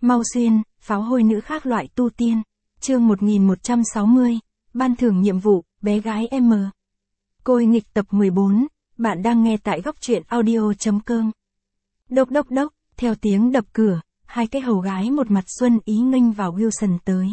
Mau Xuyên, pháo hôi nữ khác loại tu tiên. Chương 1160, ban thưởng nhiệm vụ, bé gái M. Côi nghịch tập 14, bạn đang nghe tại góc truyện audio.com. Đốc đốc đốc, theo tiếng đập cửa, hai cái hầu gái một mặt xuân ý nghênh vào Wilson tới.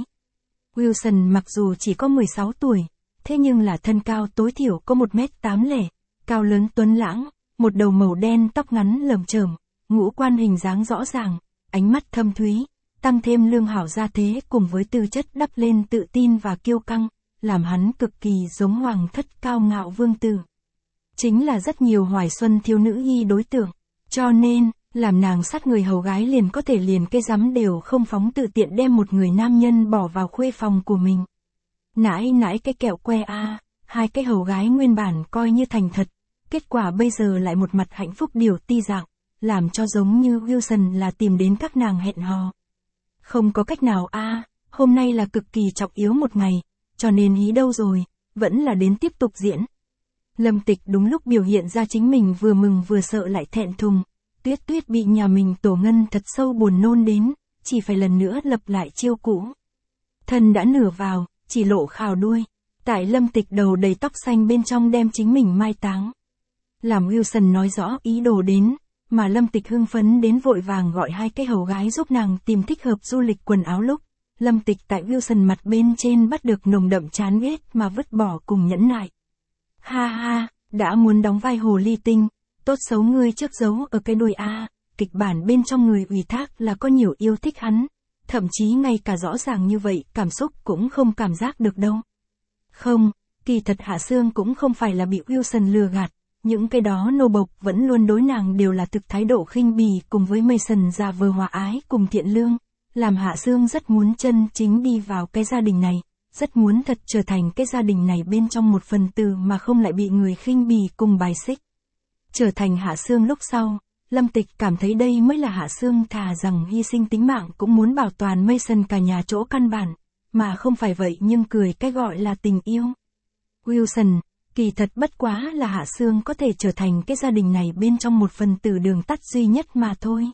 Wilson mặc dù chỉ có 16 tuổi, thế nhưng là thân cao tối thiểu có 1m80, cao lớn tuấn lãng, một đầu màu đen tóc ngắn lởm chởm, ngũ quan hình dáng rõ ràng, ánh mắt thâm thúy, tăng thêm lương hảo gia thế cùng với tư chất đắp lên tự tin và kiêu căng, làm hắn cực kỳ giống hoàng thất cao ngạo vương tử. Chính là rất nhiều hoài xuân thiếu nữ y đối tượng, cho nên, làm nàng sát người hầu gái liền có thể liền cái rắm đều không phóng tự tiện đem một người nam nhân bỏ vào khuê phòng của mình. Nãi nãi cái kẹo que a, hai cái hầu gái nguyên bản coi như thành thật, kết quả bây giờ lại một mặt hạnh phúc điều ti dạng, làm cho giống như Wilson là tìm đến các nàng hẹn hò. Không có cách nào a, hôm nay là cực kỳ trọng yếu một ngày, cho nên hí đâu rồi, vẫn là đến tiếp tục diễn. Lâm Tịch đúng lúc biểu hiện ra chính mình vừa mừng vừa sợ lại thẹn thùng, Tuyết Tuyết bị nhà mình tổ ngân thật sâu buồn nôn đến, chỉ phải lần nữa lập lại chiêu cũ. Thân đã nửa vào, chỉ lộ khào đuôi, tại Lâm Tịch đầu đầy tóc xanh bên trong đem chính mình mai táng. Làm Wilson nói rõ ý đồ đến, mà Lâm Tịch hưng phấn đến vội vàng gọi hai cái hầu gái giúp nàng tìm thích hợp du lịch quần áo lúc, Lâm Tịch tại Wilson mặt bên trên bắt được nồng đậm chán ghét mà vứt bỏ cùng nhẫn nại. Ha ha, đã muốn đóng vai hồ ly tinh, tốt xấu ngươi trước giấu ở cái đuôi a, kịch bản bên trong người ủy thác là có nhiều yêu thích hắn, thậm chí ngay cả rõ ràng như vậy cảm xúc cũng không cảm giác được đâu. Không, kỳ thật Hạ Sương cũng không phải là bị Wilson lừa gạt, những cái đó nô bộc vẫn luôn đối nàng đều là thực thái độ khinh bỉ cùng với Mason giả vờ hòa ái cùng thiện lương, làm Hạ Sương rất muốn chân chính đi vào cái gia đình này, rất muốn thật trở thành cái gia đình này bên trong một phần tử mà không lại bị người khinh bỉ cùng bài xích. Trở thành Hạ Sương lúc sau, Lâm Tịch cảm thấy đây mới là Hạ Sương thà rằng hy sinh tính mạng cũng muốn bảo toàn Mason cả nhà chỗ căn bản, mà không phải vậy nhưng cười cái gọi là tình yêu. Wilson, kỳ thật bất quá là Hạ Sương có thể trở thành cái gia đình này bên trong một phần tử đường tắt duy nhất mà thôi.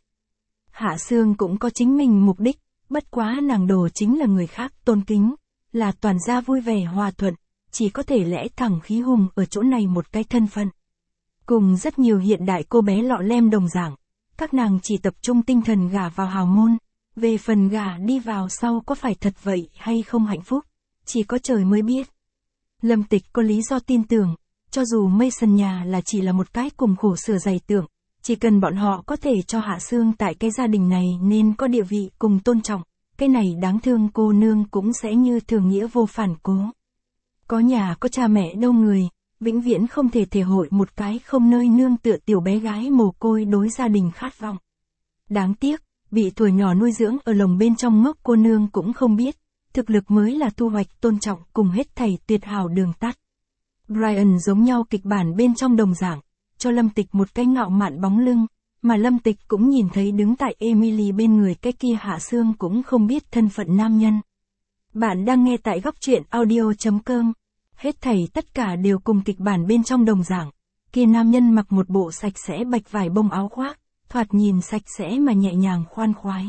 Hạ Sương cũng có chính mình mục đích, bất quá nàng đồ chính là người khác tôn kính, là toàn gia vui vẻ hòa thuận, chỉ có thể lẽ thẳng khí hùng ở chỗ này một cái thân phận. Cùng rất nhiều hiện đại cô bé lọ lem đồng dạng, các nàng chỉ tập trung tinh thần gả vào hào môn, về phần gả đi vào sau có phải thật vậy hay không hạnh phúc, chỉ có trời mới biết. Lâm Tịch có lý do tin tưởng, cho dù Mason nhà là chỉ là một cái cùng khổ sửa dày tưởng, chỉ cần bọn họ có thể cho Hạ Sương tại cái gia đình này nên có địa vị cùng tôn trọng, cái này đáng thương cô nương cũng sẽ như thường nghĩa vô phản cố. Có nhà có cha mẹ đâu người, vĩnh viễn không thể thể hội một cái không nơi nương tựa tiểu bé gái mồ côi đối gia đình khát vọng. Đáng tiếc, bị tuổi nhỏ nuôi dưỡng ở lồng bên trong ngốc cô nương cũng không biết, thực lực mới là thu hoạch tôn trọng cùng hết thảy tuyệt hảo đường tắt. Brian giống nhau kịch bản bên trong đồng dạng, cho Lâm Tịch một cái ngạo mạn bóng lưng, mà Lâm Tịch cũng nhìn thấy đứng tại Emily bên người cái kia Hạ Sương cũng không biết thân phận nam nhân. Bạn đang nghe tại góc truyện audio.com. Hết thảy tất cả đều cùng kịch bản bên trong đồng dạng, kia nam nhân mặc một bộ sạch sẽ bạch vải bông áo khoác, thoạt nhìn sạch sẽ mà nhẹ nhàng khoan khoái.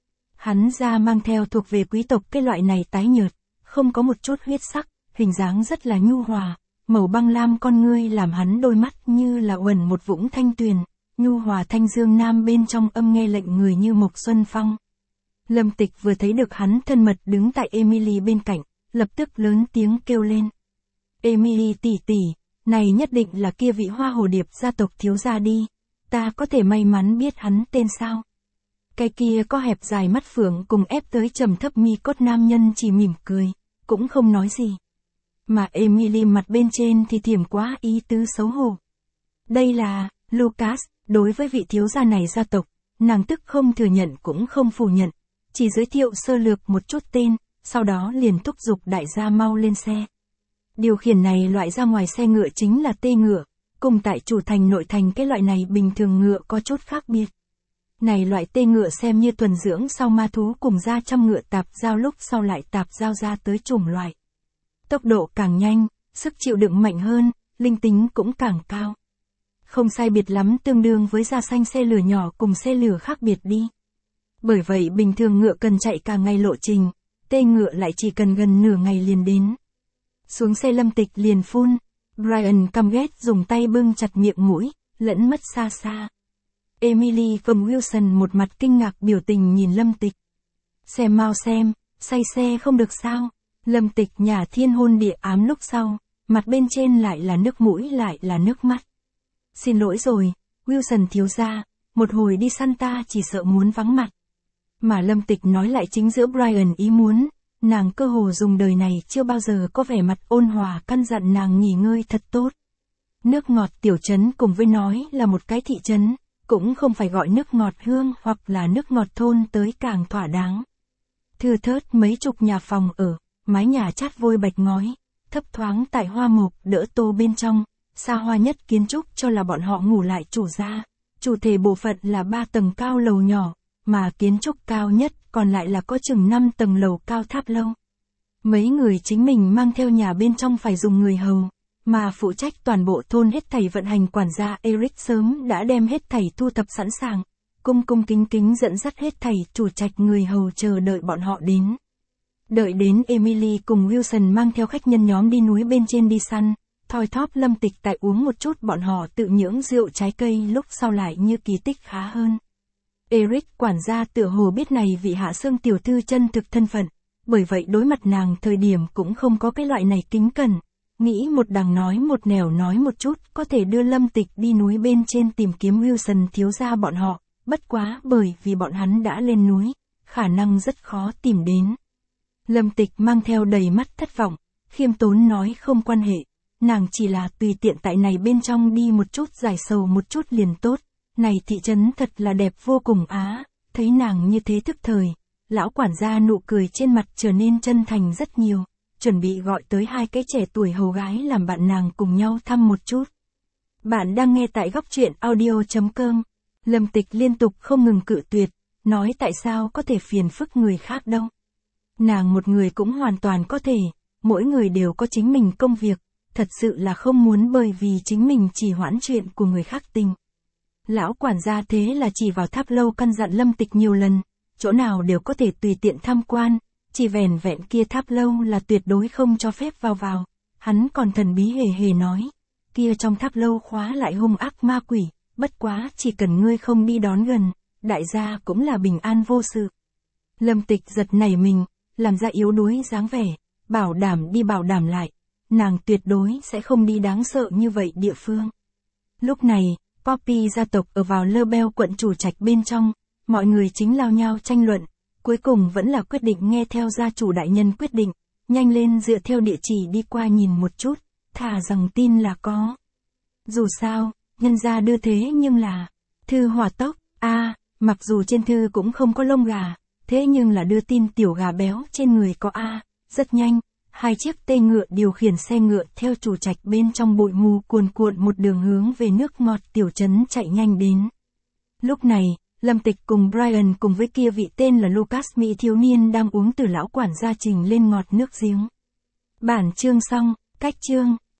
Hắn da mang theo thuộc về quý tộc cái loại này tái nhợt, không có một chút huyết sắc, hình dáng rất là nhu hòa, màu băng lam con ngươi làm hắn đôi mắt như là uẩn một vũng thanh tuyền, nhu hòa thanh dương nam bên trong âm nghe lệnh người như mộc xuân phong. Lâm Tịch vừa thấy được hắn thân mật đứng tại Emily bên cạnh, lập tức lớn tiếng kêu lên. Emily tỷ tỷ, này nhất định là kia vị hoa hồ điệp gia tộc thiếu gia đi, ta có thể may mắn biết hắn tên sao. Cái kia có hẹp dài mắt phượng cùng ép tới trầm thấp mi cốt nam nhân chỉ mỉm cười, cũng không nói gì. Mà Emily mặt bên trên thì thiểm quá ý tứ xấu hổ. Đây là, Lucas, đối với vị thiếu gia này gia tộc, nàng tức không thừa nhận cũng không phủ nhận, chỉ giới thiệu sơ lược một chút tên, sau đó liền thúc giục đại gia mau lên xe. Điều khiển này loại ra ngoài xe ngựa chính là tê ngựa, cùng tại chủ thành nội thành cái loại này bình thường ngựa có chút khác biệt. Này loại tê ngựa xem như tuần dưỡng sau ma thú cùng ra trăm ngựa tạp giao lúc sau lại tạp giao ra tới chủng loại. Tốc độ càng nhanh, sức chịu đựng mạnh hơn, linh tính cũng càng cao. Không sai biệt lắm tương đương với da xanh xe lửa nhỏ cùng xe lửa khác biệt đi. Bởi vậy bình thường ngựa cần chạy cả ngày lộ trình, tê ngựa lại chỉ cần gần nửa ngày liền đến. Xuống xe Lâm Tịch liền phun, Brian căm ghét dùng tay bưng chặt miệng mũi, lẫn mất xa xa. Emily cùng Wilson một mặt kinh ngạc biểu tình nhìn Lâm Tịch. Xem mau xem, say xe không được sao? Lâm Tịch nhả thiên hôn địa ám lúc sau, mặt bên trên lại là nước mũi lại là nước mắt. Xin lỗi rồi, Wilson thiếu gia, một hồi đi săn ta chỉ sợ muốn vắng mặt. Mà Lâm Tịch nói lại chính giữa Brian ý muốn, nàng cơ hồ dùng đời này chưa bao giờ có vẻ mặt ôn hòa căn dặn nàng nghỉ ngơi thật tốt. Nước ngọt tiểu trấn cùng với nói là một cái thị trấn, cũng không phải gọi nước ngọt hương hoặc là nước ngọt thôn tới càng thỏa đáng. Thưa thớt mấy chục nhà phòng ở, mái nhà chát vôi bạch ngói, thấp thoáng tại hoa mộc đỡ tô bên trong, xa hoa nhất kiến trúc cho là bọn họ ngủ lại chủ gia. Chủ thể bộ phận là 3 tầng cao lầu nhỏ, mà kiến trúc cao nhất còn lại là có chừng 5 tầng lầu cao tháp lâu. Mấy người chính mình mang theo nhà bên trong phải dùng người hầu, mà phụ trách toàn bộ thôn hết thảy vận hành quản gia Eric sớm đã đem hết thảy thu thập sẵn sàng, cung cung kính kính dẫn dắt hết thảy chủ trạch người hầu chờ đợi bọn họ đến. Đợi đến Emily cùng Wilson mang theo khách nhân nhóm đi núi bên trên đi săn, thoi thóp Lâm Tịch tại uống một chút bọn họ tự nhưỡng rượu trái cây lúc sau lại như kỳ tích khá hơn. Eric quản gia tựa hồ biết này vị Hạ Sương tiểu thư chân thực thân phận, bởi vậy đối mặt nàng thời điểm cũng không có cái loại này kính cẩn, nghĩ một đằng nói một nẻo nói một chút có thể đưa Lâm Tịch đi núi bên trên tìm kiếm Wilson thiếu gia bọn họ, bất quá bởi vì bọn hắn đã lên núi, khả năng rất khó tìm đến. Lâm Tịch mang theo đầy mắt thất vọng, khiêm tốn nói không quan hệ, nàng chỉ là tùy tiện tại này bên trong đi một chút giải sầu một chút liền tốt, này thị trấn thật là đẹp vô cùng á, thấy nàng như thế thức thời, lão quản gia nụ cười trên mặt trở nên chân thành rất nhiều, chuẩn bị gọi tới 2 cái trẻ tuổi hầu gái làm bạn nàng cùng nhau thăm một chút. Bạn đang nghe tại góc truyện audio.com, Lâm Tịch liên tục không ngừng cự tuyệt, nói tại sao có thể phiền phức người khác đâu. Nàng một người cũng hoàn toàn có thể, mỗi người đều có chính mình công việc, thật sự là không muốn bởi vì chính mình chỉ hoãn chuyện của người khác tình. Lão quản gia thế là chỉ vào tháp lâu căn dặn Lâm Tịch nhiều lần, chỗ nào đều có thể tùy tiện tham quan, chỉ vẻn vẹn kia tháp lâu là tuyệt đối không cho phép vào. Hắn còn thần bí hề hề nói, kia trong tháp lâu khóa lại hung ác ma quỷ, bất quá chỉ cần ngươi không đi đón gần, đại gia cũng là bình an vô sự. Lâm Tịch giật nảy mình, làm ra yếu đuối dáng vẻ, bảo đảm đi bảo đảm lại, nàng tuyệt đối sẽ không đi đáng sợ như vậy địa phương. Lúc này, Poppy gia tộc ở vào Lơ Beo quận chủ trạch bên trong, mọi người chính lao nhau tranh luận, cuối cùng vẫn là quyết định nghe theo gia chủ đại nhân quyết định, nhanh lên dựa theo địa chỉ đi qua nhìn một chút, thà rằng tin là có. Dù sao, nhân gia đưa thế nhưng là, thư hỏa tốc, mặc dù trên thư cũng không có lông gà, thế nhưng là đưa tin tiểu gà béo trên người có rất nhanh. 2 chiếc tê ngựa điều khiển xe ngựa theo chủ trạch bên trong bụi mù cuồn cuộn một đường hướng về nước ngọt tiểu trấn chạy nhanh đến. Lúc này, Lâm Tịch cùng Brian cùng với kia vị tên là Lucas Mỹ thiếu niên đang uống từ lão quản gia trình lên ngọt nước giếng. Bản chương xong, cách chương.